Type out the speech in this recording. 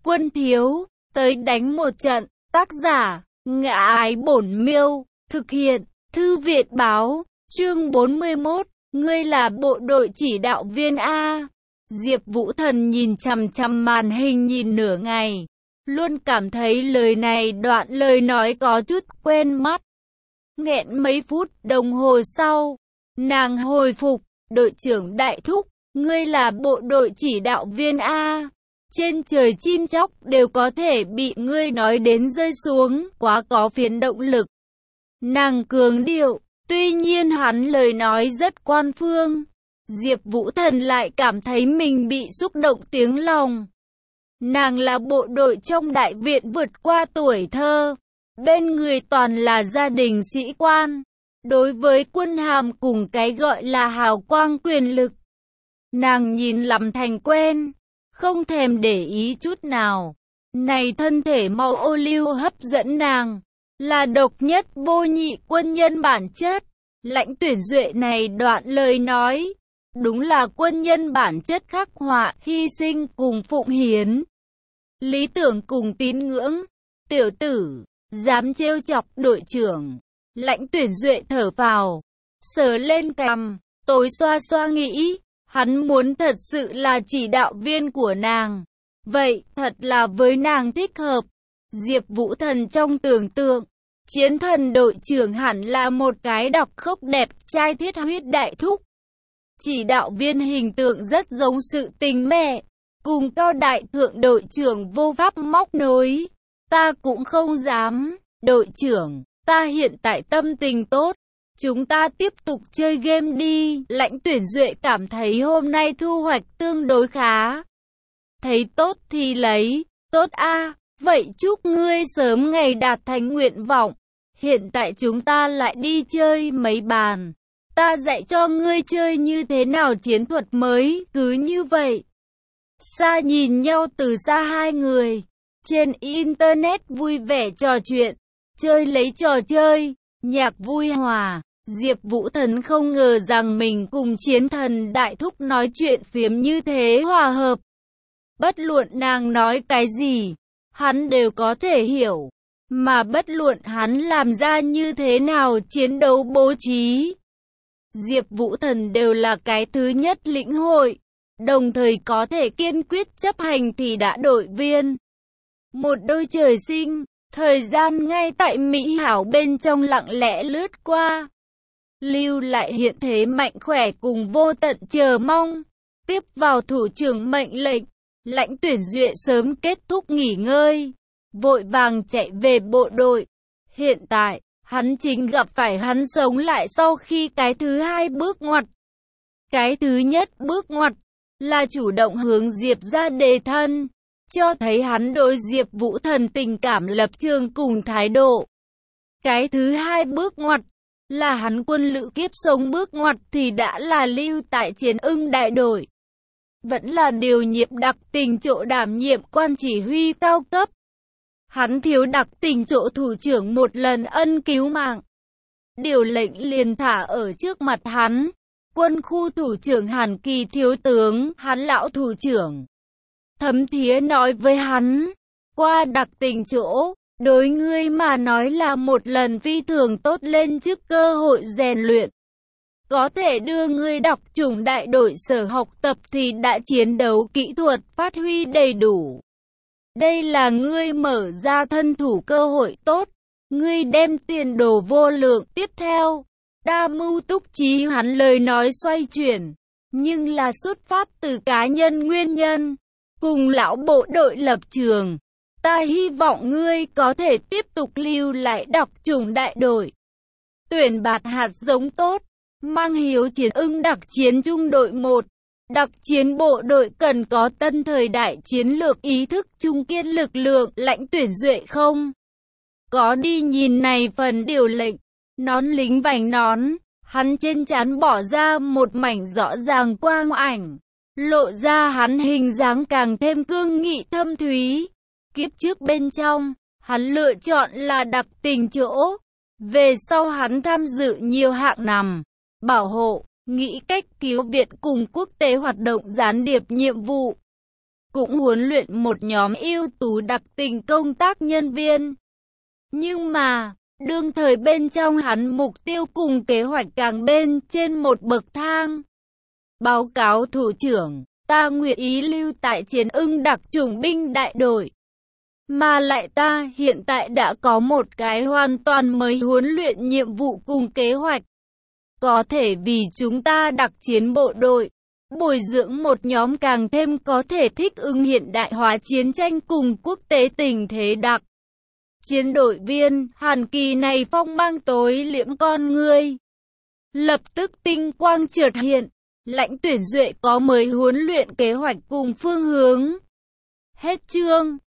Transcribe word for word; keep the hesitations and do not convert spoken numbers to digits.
Quân thiếu, tới đánh một trận. Tác giả, Ngã Ái Bổn Miêu. Thực hiện, Thư Viện Báo. Chương bốn mươi mốt. Ngươi là bộ đội chỉ đạo viên A. Diệp Vũ Thần nhìn chằm chằm màn hình nhìn nửa ngày. Luôn cảm thấy lời này đoạn lời nói có chút quen mắt. Nghẹn mấy phút đồng hồ sau, nàng hồi phục. Đội trưởng Đại Thúc, ngươi là bộ đội chỉ đạo viên A. Trên trời chim chóc đều có thể bị ngươi nói đến rơi xuống, quá có phiến động lực. Nàng cường điệu, tuy nhiên hắn lời nói rất quan phương. Diệp Vũ Thần lại cảm thấy mình bị xúc động tiếng lòng. Nàng là bộ đội trong đại viện vượt qua tuổi thơ. Bên người toàn là gia đình sĩ quan. Đối với quân hàm cùng cái gọi là hào quang quyền lực, nàng nhìn lắm thành quen, không thèm để ý chút nào. Này thân thể màu ô liu hấp dẫn nàng, là độc nhất vô nhị quân nhân bản chất. Lãnh Tuyển Duệ này đoạn lời nói, đúng là quân nhân bản chất khắc họa, hy sinh cùng phụng hiến. Lý tưởng cùng tín ngưỡng. Tiểu tử, dám trêu chọc đội trưởng. Lãnh Tuyển Duệ thở phào, sờ lên cằm, tối xoa xoa nghĩ, hắn muốn thật sự là chỉ đạo viên của nàng. Vậy, thật là với nàng thích hợp. Diệp Vũ Thần trong tưởng tượng, chiến thần đội trưởng hẳn là một cái độc khốc đẹp trai thiết huyết đại thúc. Chỉ đạo viên hình tượng rất giống sự tình mẹ, cùng cao đại thượng đội trưởng vô pháp móc nối. Ta cũng không dám, đội trưởng. Ta hiện tại tâm tình tốt, chúng ta tiếp tục chơi game đi. Lãnh Tuyển Duệ cảm thấy hôm nay thu hoạch tương đối khá. Thấy tốt thì lấy, tốt a, vậy chúc ngươi sớm ngày đạt thành nguyện vọng. Hiện tại chúng ta lại đi chơi mấy bàn. Ta dạy cho ngươi chơi như thế nào chiến thuật mới, cứ như vậy. Xa nhìn nhau từ xa hai người, trên internet vui vẻ trò chuyện. Chơi lấy trò chơi, nhạc vui hòa. Diệp Vũ Thần không ngờ rằng mình cùng chiến thần đại thúc nói chuyện phiếm như thế hòa hợp. Bất luận nàng nói cái gì, hắn đều có thể hiểu. Mà bất luận hắn làm ra như thế nào chiến đấu bố trí, Diệp Vũ Thần đều là cái thứ nhất lĩnh hội, đồng thời có thể kiên quyết chấp hành thì đã đội viên. Một đôi trời sinh. Thời gian ngay tại mỹ hảo bên trong lặng lẽ lướt qua, lưu lại hiện thế mạnh khỏe cùng vô tận chờ mong. Tiếp vào thủ trưởng mệnh lệnh, Lãnh Tuyển Duệ sớm kết thúc nghỉ ngơi, vội vàng chạy về bộ đội. Hiện tại, hắn chính gặp phải hắn sống lại sau khi cái thứ hai bước ngoặt. Cái thứ nhất bước ngoặt là chủ động hướng Diệp ra đề thân, cho thấy hắn đối Diệp Vũ Thần tình cảm lập trường cùng thái độ. Cái thứ hai bước ngoặt là hắn quân lữ kiếp sống bước ngoặt thì đã là lưu tại Chiến Ưng đại đội. Vẫn là điều nhiệm đặc tình chỗ đảm nhiệm quan chỉ huy cao cấp. Hắn thiếu đặc tình chỗ thủ trưởng một lần ân cứu mạng. Điều lệnh liền thả ở trước mặt hắn. Quân khu thủ trưởng Hàn Kỳ thiếu tướng, hắn lão thủ trưởng. Thấm thía nói với hắn, qua đặc tình chỗ, đối ngươi mà nói là một lần phi thường tốt lên trước cơ hội rèn luyện. Có thể đưa ngươi đọc chủng đại đội sở học tập thì đã chiến đấu kỹ thuật phát huy đầy đủ. Đây là ngươi mở ra thân thủ cơ hội tốt, ngươi đem tiền đồ vô lượng. Tiếp theo, đa mưu túc trí hắn lời nói xoay chuyển, nhưng là xuất phát từ cá nhân nguyên nhân. Cùng lão bộ đội lập trường, ta hy vọng ngươi có thể tiếp tục lưu lại đọc chủng đại đội. Tuyển bạt hạt giống tốt, mang hiếu Chiến Ưng đặc chiến trung đội một. Đặc chiến bộ đội cần có tân thời đại chiến lược ý thức trung kiên lực lượng. Lãnh Tuyển Duệ không có đi nhìn này phần điều lệnh, nón lính vành nón, hắn trên trán bỏ ra một mảnh rõ ràng quang ảnh. Lộ ra hắn hình dáng càng thêm cương nghị thâm thúy. Kiếp trước bên trong, hắn lựa chọn là đặc tình chỗ. Về sau hắn tham dự nhiều hạng nằm, bảo hộ, nghĩ cách cứu viện cùng quốc tế hoạt động gián điệp nhiệm vụ. cũng huấn luyện một nhóm ưu tú đặc tình công tác nhân viên. Nhưng mà, đương thời bên trong hắn mục tiêu cùng kế hoạch càng bên trên một bậc thang. Báo cáo thủ trưởng, ta nguyện ý lưu tại Chiến Ưng đặc chủng binh đại đội. Mà lại ta hiện tại đã có một cái hoàn toàn mới huấn luyện nhiệm vụ cùng kế hoạch. Có thể vì chúng ta đặc chiến bộ đội, bồi dưỡng một nhóm càng thêm có thể thích ứng hiện đại hóa chiến tranh cùng quốc tế tình thế đặc. Chiến đội viên, Hàn Kỳ này phong mang tối liễm con ngươi. Lập tức tinh quang chợt hiện, lãnh tuyển duệ có mới huấn luyện kế hoạch cùng phương hướng. Hết chương.